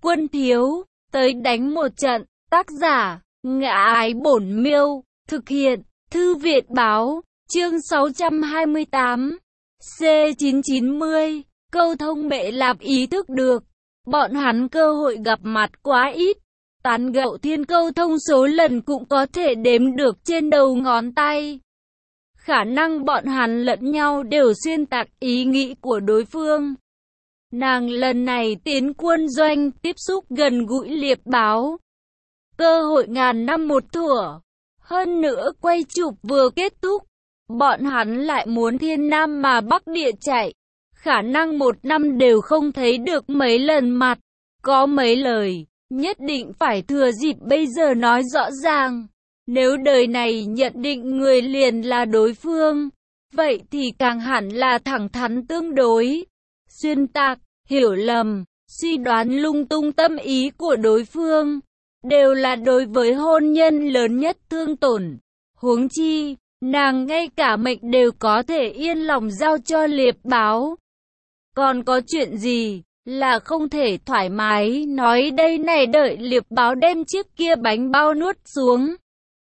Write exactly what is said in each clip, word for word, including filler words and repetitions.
Quân thiếu, tới đánh một trận. Tác giả, Ngã Ái Bổn Miêu. Thực hiện, Thư viện báo. Chương sáu trăm hai mươi tám. C chín chín mươi. Câu thông Mẹ Lạp ý thức được. Bọn hắn cơ hội gặp mặt quá ít. Tán gẫu thiên câu thông số lần cũng có thể đếm được trên đầu ngón tay. Khả năng bọn hắn lẫn nhau đều xuyên tạc ý nghĩ của đối phương. Nàng lần này tiến quân doanh, tiếp xúc gần gũi Liệp Báo. Cơ hội ngàn năm một thủa. Hơn nữa quay chụp vừa kết thúc, bọn hắn lại muốn thiên nam mà bắc địa chạy. Khả năng một năm đều không thấy được mấy lần mặt. Có mấy lời, nhất định phải thừa dịp bây giờ nói rõ ràng. Nếu đời này nhận định người liền là đối phương, vậy thì càng hẳn là thẳng thắn tương đối. Xuyên tạc, hiểu lầm, suy đoán lung tung tâm ý của đối phương, đều là đối với hôn nhân lớn nhất thương tổn. Huống chi, nàng ngay cả mệnh đều có thể yên lòng giao cho Liệp Báo. Còn có chuyện gì là không thể thoải mái nói đây này, đợi Liệp Báo đem chiếc kia bánh bao nuốt xuống.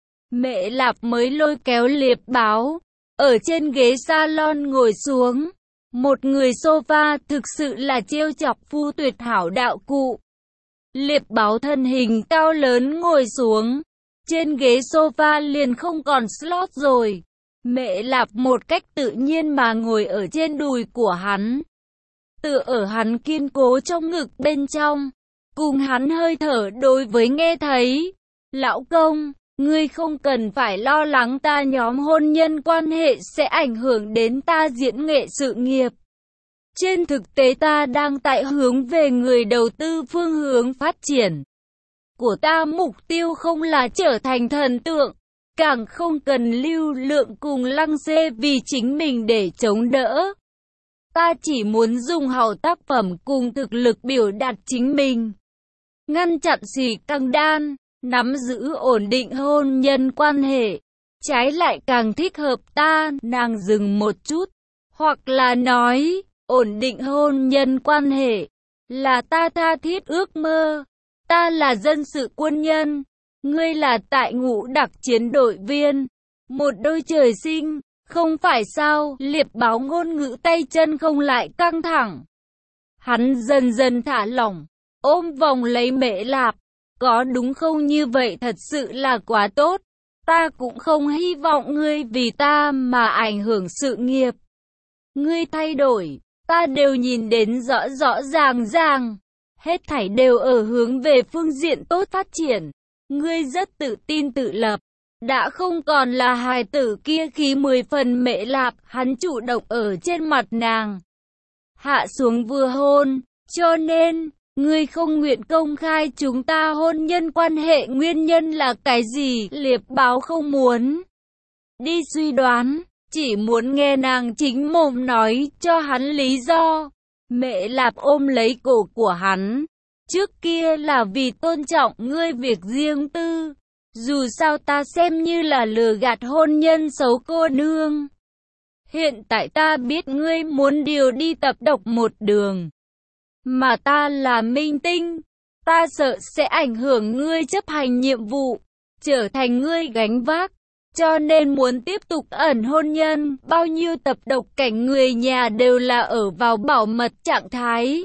Mẹ Lạp mới lôi kéo Liệp Báo, ở trên ghế salon ngồi xuống. Một người sofa thực sự là trêu chọc phu tuyệt hảo đạo cụ. Liệp Báo thân hình cao lớn ngồi xuống. Trên ghế sofa liền không còn slot rồi. Mẹ Lạp một cách tự nhiên mà ngồi ở trên đùi của hắn. Tựa ở hắn kiên cố trong ngực bên trong. Cùng hắn hơi thở đối với nghe thấy. Lão công, ngươi không cần phải lo lắng ta nhóm hôn nhân quan hệ sẽ ảnh hưởng đến ta diễn nghệ sự nghiệp. Trên thực tế ta đang tại hướng về người đầu tư phương hướng phát triển. Của ta mục tiêu không là trở thành thần tượng, càng không cần lưu lượng cùng lăng xê vì chính mình để chống đỡ. Ta chỉ muốn dùng hảo tác phẩm cùng thực lực biểu đạt chính mình. Ngăn chặn xì căng đan, nắm giữ ổn định hôn nhân quan hệ. Trái lại càng thích hợp ta. Nàng dừng một chút. Hoặc là nói, ổn định hôn nhân quan hệ là ta tha thiết ước mơ. Ta là dân sự quân nhân. Ngươi là tại ngũ đặc chiến đội viên. Một đôi trời sinh. Không phải sao? Liệp Báo ngôn ngữ tay chân không lại căng thẳng. Hắn dần dần thả lỏng, ôm vòng lấy Mẹ Lạp. Có đúng không, như vậy thật sự là quá tốt. Ta cũng không hy vọng ngươi vì ta mà ảnh hưởng sự nghiệp. Ngươi thay đổi, ta đều nhìn đến rõ rõ ràng ràng. Hết thảy đều ở hướng về phương diện tốt phát triển. Ngươi rất tự tin tự lập. Đã không còn là hài tử kia khí mười phần. Mẹ Lạp, hắn chủ động ở trên mặt nàng. Hạ xuống vừa hôn, cho nên, ngươi không nguyện công khai chúng ta hôn nhân quan hệ nguyên nhân là cái gì? Liệp Báo không muốn đi suy đoán, chỉ muốn nghe nàng chính mồm nói cho hắn lý do. Mẹ Lạp ôm lấy cổ của hắn. Trước kia là vì tôn trọng ngươi việc riêng tư. Dù sao ta xem như là lừa gạt hôn nhân xấu cô nương. Hiện tại ta biết ngươi muốn điều đi tập độc một đường. Mà ta là minh tinh. Ta sợ sẽ ảnh hưởng ngươi chấp hành nhiệm vụ. Trở thành ngươi gánh vác. Cho nên muốn tiếp tục ẩn hôn nhân. Bao nhiêu tập độc cảnh người nhà đều là ở vào bảo mật trạng thái.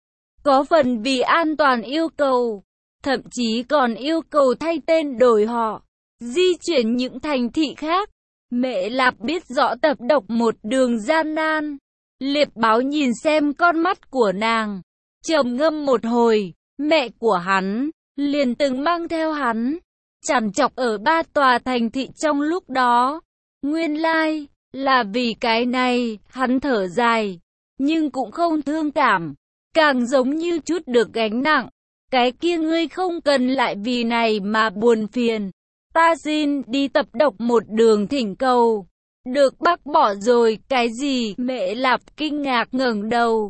Có phần vì an toàn yêu cầu. Thậm chí còn yêu cầu thay tên đổi họ, di chuyển những thành thị khác. Mẹ Lạp biết rõ tập độc một đường gian nan. Liệp Báo nhìn xem con mắt của nàng, trầm ngâm một hồi. Mẹ của hắn liền từng mang theo hắn chằn chọc ở ba tòa thành thị trong lúc đó. Nguyên lai là vì cái này. Hắn thở dài, nhưng cũng không thương cảm, càng giống như chút được gánh nặng. Cái kia ngươi không cần lại vì này mà buồn phiền. Ta xin đi tập độc một đường thỉnh cầu. Được bác bỏ rồi. Cái gì? Mẹ Lạp kinh ngạc ngẩng đầu,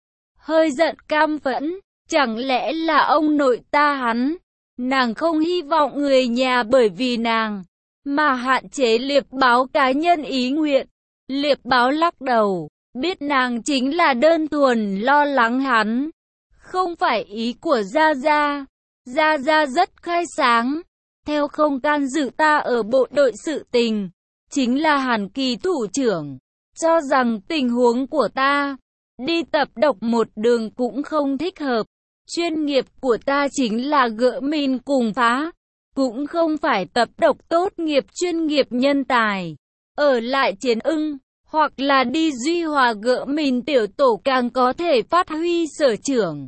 hơi giận cam phẫn. Chẳng lẽ là ông nội ta hắn? Nàng không hy vọng người nhà bởi vì nàng mà hạn chế Liệp Báo cá nhân ý nguyện. Liệp Báo lắc đầu, biết nàng chính là đơn thuần lo lắng hắn. Không phải ý của Gia Gia. Gia Gia rất khai sáng. Theo không can dự ta ở bộ đội sự tình. Chính là Hàn Kỳ thủ trưởng. Cho rằng tình huống của ta. Đi tập độc một đường cũng không thích hợp. Chuyên nghiệp của ta chính là gỡ min cùng phá. Cũng không phải tập độc tốt nghiệp chuyên nghiệp nhân tài. Ở lại Chiến Ưng. Hoặc là đi Duy Hòa gỡ min tiểu tổ càng có thể phát huy sở trường.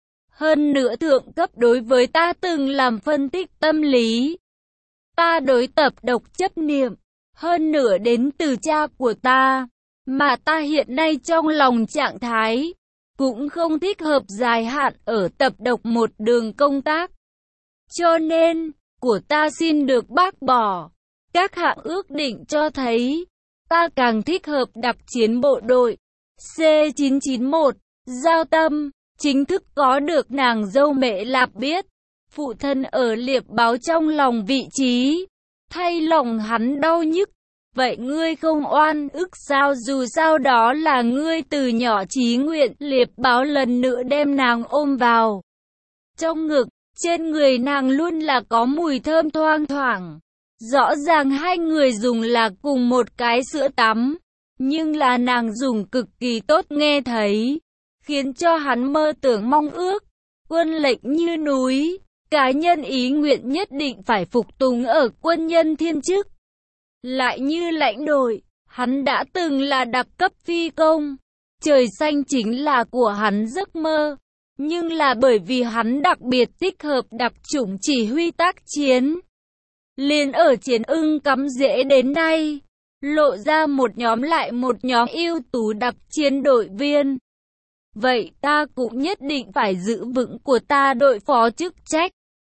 Hơn nữa thượng cấp đối với ta từng làm phân tích tâm lý. Ta đối tập độc chấp niệm. Hơn nữa đến từ cha của ta. Mà ta hiện nay trong lòng trạng thái. Cũng không thích hợp dài hạn ở tập độc một đường công tác. Cho nên, của ta xin được bác bỏ. Các hạng ước định cho thấy. Ta càng thích hợp đặc chiến bộ đội. C chín chín mốt, Giao Tâm, chính thức có được nàng dâu Mễ Lạp biết. Phụ thân ở liệp báo trong lòng vị trí. Thay lòng hắn đau nhức. Vậy ngươi không oan ức sao? Dù sao đó là ngươi từ nhỏ chí nguyện. Liệp báo lần nữa đem nàng ôm vào trong ngực. Trên người nàng luôn là có mùi thơm thoang thoảng. Rõ ràng hai người dùng là cùng một cái sữa tắm. Nhưng là nàng dùng cực kỳ tốt nghe thấy. Khiến cho hắn mơ tưởng mong ước. Quân lệnh như núi. Cá nhân ý nguyện nhất định phải phục tùng ở quân nhân thiên chức. Lại như lãnh đội. Hắn đã từng là đặc cấp phi công. Trời xanh chính là của hắn giấc mơ. Nhưng là bởi vì hắn đặc biệt tích hợp đặc chủng chỉ huy tác chiến. Liền ở Chiến Ưng cắm rễ đến nay. Lộ ra một nhóm lại một nhóm ưu tú đặc chiến đội viên. Vậy ta cũng nhất định phải giữ vững của ta đội phó chức trách.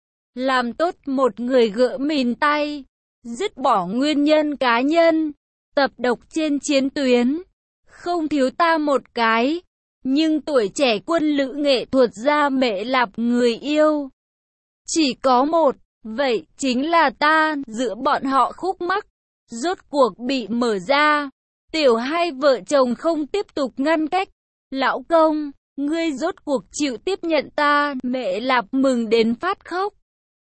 Làm tốt một người gỡ mìn tay. Dứt bỏ nguyên nhân cá nhân. Tập độc trên chiến tuyến. Không thiếu ta một cái. Nhưng tuổi trẻ quân lữ nghệ thuật gia Mễ Lạp người yêu. Chỉ có một. Vậy chính là ta. Giữa bọn họ khúc mắc. Rốt cuộc bị mở ra. Tiểu hai vợ chồng không tiếp tục ngăn cách. Lão công, ngươi rốt cuộc chịu tiếp nhận ta. Mễ Lạp mừng đến phát khóc.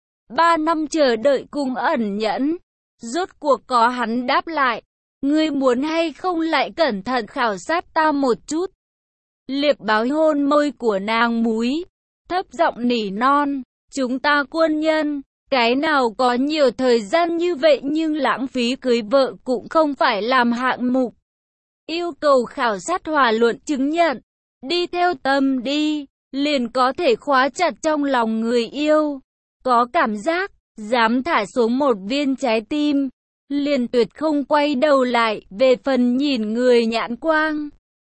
Ba năm chờ đợi cùng ẩn nhẫn. Rốt cuộc có hắn đáp lại. Ngươi muốn hay không lại cẩn thận khảo sát ta một chút. Liệp báo hôn môi của nàng múi. Thấp giọng nỉ non. Chúng ta quân nhân. Cái nào có nhiều thời gian như vậy nhưng lãng phí cưới vợ cũng không phải làm hạng mục. Yêu cầu khảo sát hòa luận chứng nhận. Đi theo tâm đi. Liền có thể khóa chặt trong lòng người yêu. Có cảm giác. Dám thả xuống một viên trái tim. Liền tuyệt không quay đầu lại. Về phần nhìn người nhãn quang.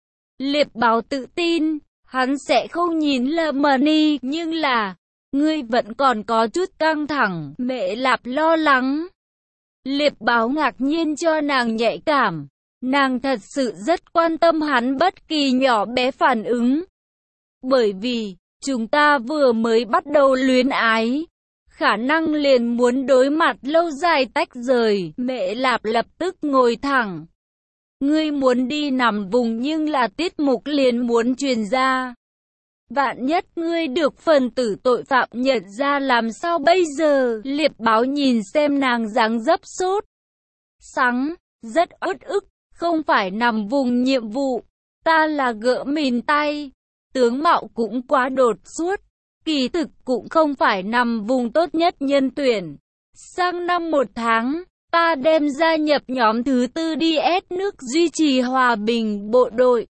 Liệp báo tự tin. Hắn sẽ không nhìn lờ mờ ni. Nhưng là. Ngươi vẫn còn có chút căng thẳng. Mễ Lạp lo lắng. Liệp báo ngạc nhiên cho nàng nhạy cảm. Nàng thật sự rất quan tâm hắn bất kỳ nhỏ bé phản ứng. Bởi vì. Chúng ta vừa mới bắt đầu luyến ái. Khả năng liền muốn đối mặt lâu dài tách rời. Mễ Lạp lập tức ngồi thẳng. Ngươi muốn đi nằm vùng nhưng là tiết mục liền muốn truyền ra. Vạn nhất ngươi được phần tử tội phạm nhận ra làm sao bây giờ? Liệp báo nhìn xem nàng dáng dấp sốt sắng, rất uất ức. Không phải nằm vùng nhiệm vụ. Ta là gỡ mìn tay. Tướng mạo cũng quá đột xuất. Kỳ thực cũng không phải nằm vùng tốt nhất nhân tuyển. Sang năm một tháng, ta đem gia nhập nhóm thứ tư đi ét nước duy trì hòa bình bộ đội.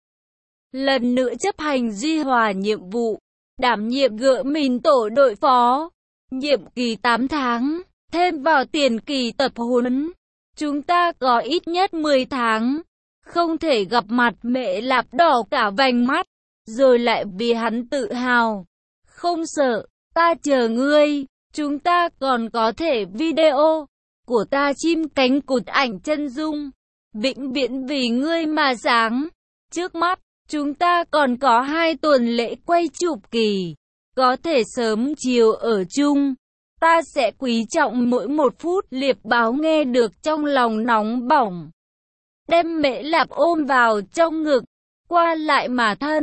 Lần nữa chấp hành duy hòa nhiệm vụ. Đảm nhiệm gỡ mìn tổ đội phó. Nhiệm kỳ tám tháng. Thêm vào tiền kỳ tập huấn. Chúng ta có ít nhất mười tháng. Không thể gặp mặt. Mễ Lạp đỏ cả vành mắt. Rồi lại vì hắn tự hào. Không sợ, ta chờ ngươi. Chúng ta còn có thể video của ta chim cánh cụt ảnh chân dung. Vĩnh viễn vì ngươi mà sáng. Trước mắt, chúng ta còn có hai tuần lễ quay chụp kỳ. Có thể sớm chiều ở chung. Ta sẽ quý trọng mỗi một phút. Liệp báo nghe được trong lòng nóng bỏng. Đem Mễ Lạp ôm vào trong ngực. Qua lại mà thân.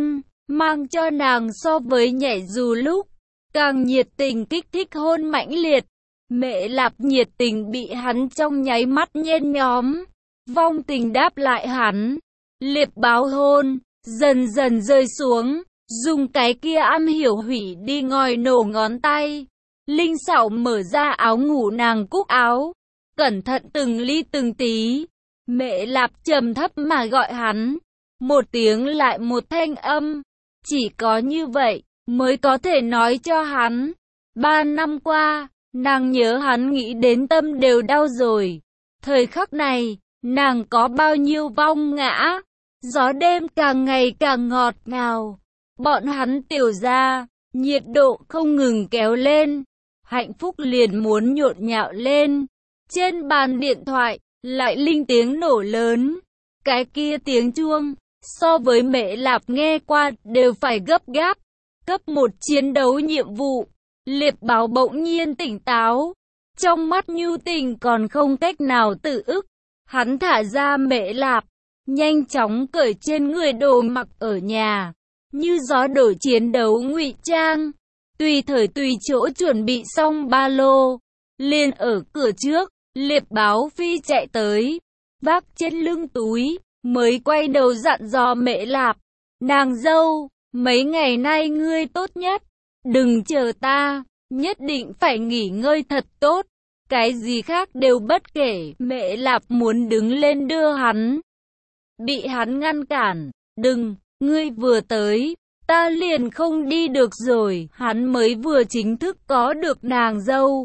mang cho nàng so với nhảy dù lúc càng nhiệt tình kích thích hôn mãnh liệt. Mẹ Lạp nhiệt tình bị hắn trong nháy mắt nhen nhóm, vong tình đáp lại hắn. Liệp báo hôn dần dần rơi xuống, dùng cái kia am hiểu hủy đi ngòi nổ ngón tay. Linh xảo mở ra áo ngủ nàng cúc áo, cẩn thận từng ly từng tí. Mẹ Lạp trầm thấp mà gọi hắn, một tiếng lại một thanh âm. Chỉ có như vậy mới có thể nói cho hắn. Ba năm qua, nàng nhớ hắn nghĩ đến tâm đều đau rồi. Thời khắc này, nàng có bao nhiêu vong ngã. Gió đêm càng ngày càng ngọt ngào. Bọn hắn tiểu ra, nhiệt độ không ngừng kéo lên. Hạnh phúc liền muốn nhộn nhạo lên. Trên bàn điện thoại, lại linh tiếng nổ lớn. Cái kia tiếng chuông, so với Mẹ Lạp nghe qua đều phải gấp gáp. Cấp một chiến đấu nhiệm vụ. Liệp báo bỗng nhiên tỉnh táo. Trong mắt nhu tình còn không cách nào tự ức. Hắn thả ra Mẹ Lạp, nhanh chóng cởi trên người đồ mặc ở nhà. Như gió đổi chiến đấu ngụy trang. Tùy thời tùy chỗ chuẩn bị xong ba lô. Liền ở cửa trước, liệp báo phi chạy tới. Vác trên lưng túi, mới quay đầu dặn dò Mẹ Lạp. Nàng dâu, mấy ngày nay ngươi tốt nhất. Đừng chờ ta, nhất định phải nghỉ ngơi thật tốt. Cái gì khác đều bất kể. Mẹ Lạp muốn đứng lên đưa hắn. Bị hắn ngăn cản. Đừng, ngươi vừa tới, ta liền không đi được rồi. Hắn mới vừa chính thức có được nàng dâu,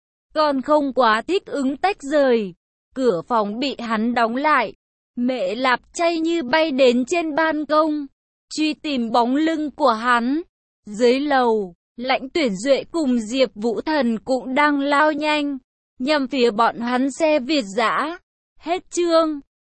còn không quá thích ứng tách rời. Cửa phòng bị hắn đóng lại. Mẹ Lạp chay như bay đến trên ban công, truy tìm bóng lưng của hắn. Dưới lầu, Lãnh Tuyển Duệ cùng Diệp Vũ Thần cũng đang lao nhanh nhằm phía bọn hắn xe Việt dã. Hết chương.